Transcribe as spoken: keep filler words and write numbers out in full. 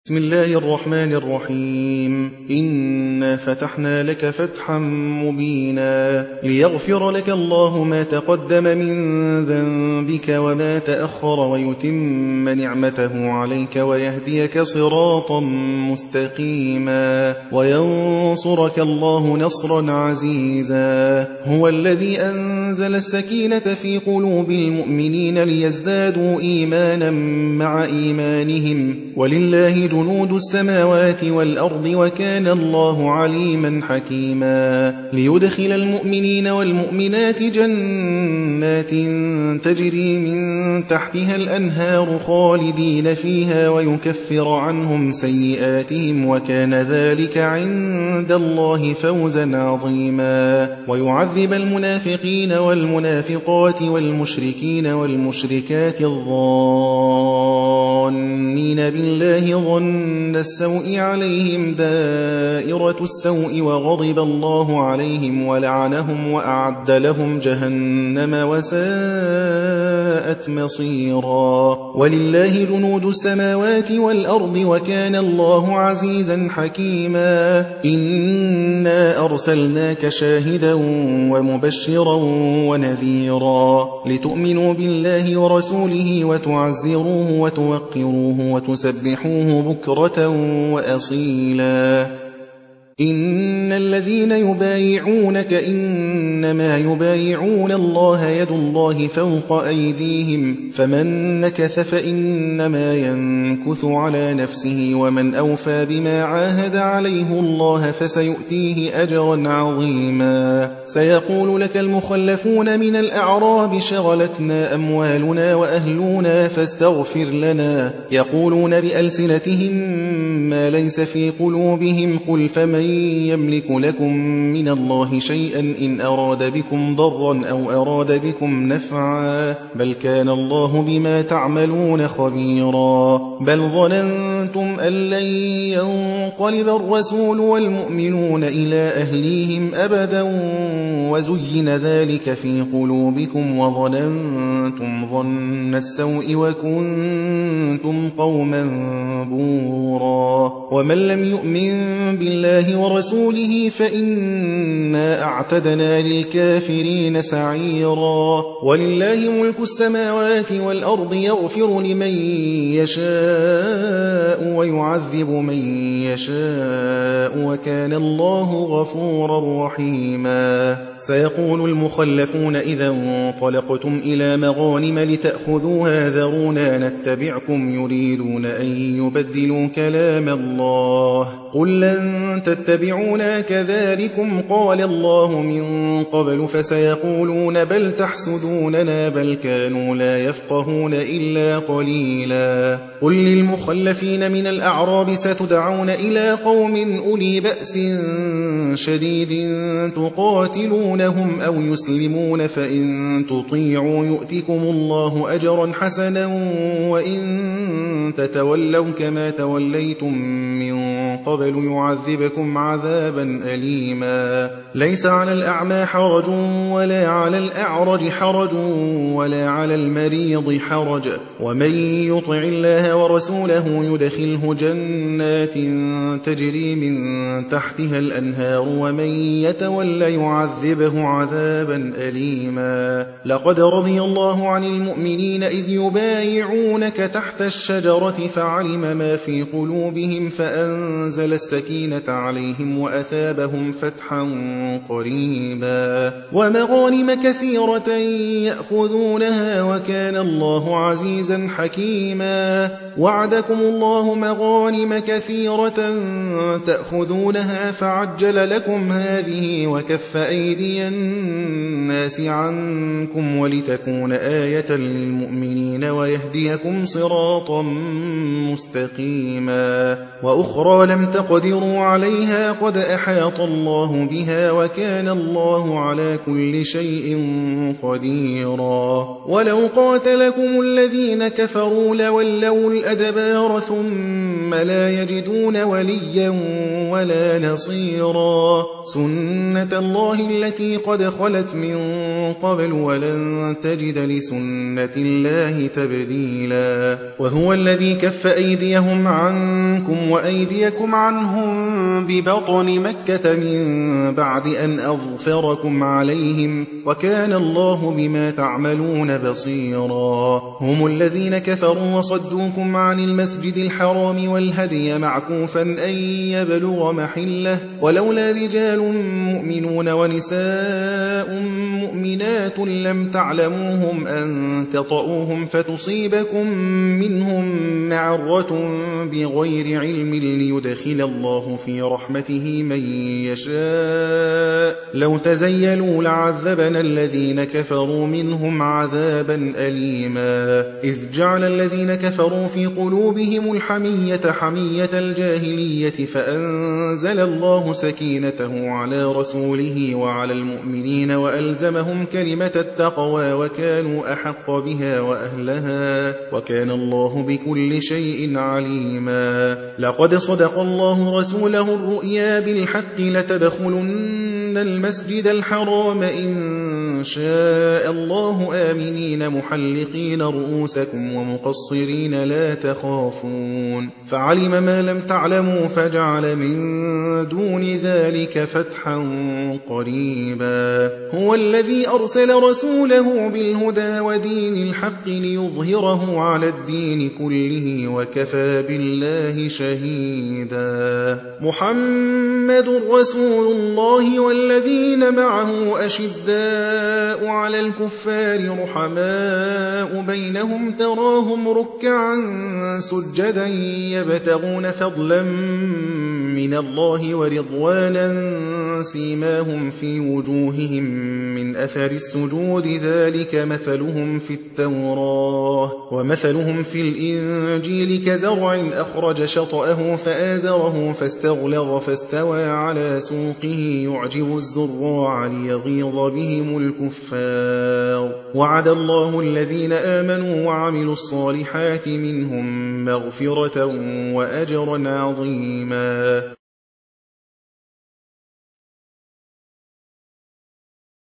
بسم الله الرحمن الرحيم. إنا فتحنا لك فتحا مبينا ليغفر لك الله ما تقدم من ذنبك وما تأخر ويتم نعمته عليك ويهديك صراطا مستقيما وينصرك الله نصرا عزيزا. هو الذي أنزل السكينة في قلوب المؤمنين ليزدادوا إيمانا مع إيمانهم ولله جنود السماوات والأرض وكان الله عليما حكيما. ليدخل المؤمنين والمؤمنات جنات تجري من تحتها الأنهار خالدين فيها ويكفر عنهم سيئاتهم وكان ذلك عند الله فوزا عظيما. ويعذب المنافقين والمنافقات والمشركين والمشركات الظانين بالله ظن السوء عليهم دائرة السوء وغضب الله عليهم ولعنهم وأعد لهم جهنم وساءت مصيرا. ولله جنود السماوات والأرض وكان الله عزيزا حكيما. إنا أرسلناك شاهدا ومبشرا ونذيرا لتؤمنوا بالله ورسوله وتعزروه وتوقروه وتسبحوه بكرة وأصيلا. إن الذين يبايعونك إنما يبايعون الله يد الله فوق أيديهم فمن نكث فإنما ينكث على نفسه ومن أوفى بما عاهد عليه الله فسيؤتيه أجرا عظيما. سيقول لك المخلفون من الأعراب شغلتنا أموالنا وأهلنا فاستغفر لنا يقولون بألسنتهم ما ليس في قلوبهم قل فمن يملك لكم من الله شيئا إن أراد بكم ضرا أو أراد بكم نفعا بل كان الله بما تعملون خبيرا. بل ظننتم أن لن ينقلب الرسول والمؤمنون إلى أهليهم أبدا وزين ذلك في قلوبكم وظننتم ظن السوء وكنتم قوما بورا. ومن لم يؤمن بالله ورسوله فإنا أعتدنا للكافرين سعيرا. ولله ملك السماوات والأرض يغفر لمن يشاء ويعذب من يشاء وكان الله غفورا رحيما. سيقول المخلفون إذا انطلقتم إلى مغانم لتأخذوها ذرونا نتبعكم يريدون أن يبدلوا كلام الله قل لن تتبعونا كذلكم قال الله من قبل فسيقولون بل تحسدوننا بل كانوا لا يفقهون إلا قليلا. قل للمخلفين من الأعراب ستدعون إلى قوم أولي بأس شديد تقاتلونهم أو يسلمون فإن تطيعوا يؤتكم الله أجرا حسنا وإن تتولوا كما توليتم من قبل يعذبكم عذابا أليما. ليس على الأعمى حرج ولا على الأعرج حرج ولا على المريض حرج ومن يطع الله ورسوله يدخله جنات تجري من تحتها الأنهار ومن يتولى يعذبه عذابا أليما. لقد رضي الله عن المؤمنين إذ يبايعونك تحت الشجرة فعلم ما في قلوبهم فأنزل السكينة عليهم وأثابهم فتحا قريبا ومغانم كثيرة يأخذونها وكان الله عزيزا حكيما. وعدكم الله مغانم كثيرة تأخذونها فعجل لكم هذه وكف أيدي الناس عنكم ولتكون آية للمؤمنين ويهديكم صراطا مستقيما. وأخرى لم تقدروا عليها قد أحاط الله بها وكان الله على كل شيء قديرا. ولو قاتلكم الذين كفروا لولوا الأدبار ثم لا يجدون وليا ولا نصيرا. سنة الله التي قد خلت من قبل ولن تجد لسنة الله تبديلا وهو الذي كف أيديهم عنكم وأيديكم عنهم ببطن مكة من بعد أن أظفركم عليهم وكان الله بما تعملون بصيرا هم الذين كفروا وصدوكم عن المسجد الحرام والهدي معكوفا أن يبلغ محله ولولا رجال مؤمنون ونساء مؤمنات لم تعلموهم أن تطؤوهم فتصيبكم منهم معرة بغير علم ليدخل الله في رحمته من يشاء لو تزيلوا لعذبنا الذين كفروا منهم عذابا أليما إذ جعل الذين كفروا في قلوبهم الحمية حمية الجاهلية فأنزل الله سكينته على رسوله وعلى المؤمنين وألزمهم كلمة التقوى وكانوا أحق بها وأهلها وكان الله بكل شيء عليما لقد صدق الله رسوله الرؤيا بالحق لتدخلن المسجد الحرام إن شاء الله آمنين محلقين رؤوسكم ومقصرين لا تخافون فعلم ما لم تعلموا فجعل من دون ذلك فتحا قريبا هو الذي أرسل رسوله بالهدى ودين الحق ليظهره على الدين كله وكفى بالله شهيدا محمد رسول الله والذين معه أشداء على الكفار رحماء بينهم تراهم ركعا سجدا يبتغون فضلا من الله ورضوانا سيماهم في وجوههم من أثر السجود ذلك مثلهم في التوراة ومثلهم في الإنجيل كزرع أخرج شطأه فآزره فاستغلظ فاستوى على سوقه يعجب الزراع ليغيظ بهم الكفار وعد الله الذين آمنوا وعملوا الصالحات منهم مغفرة وأجرا عظيما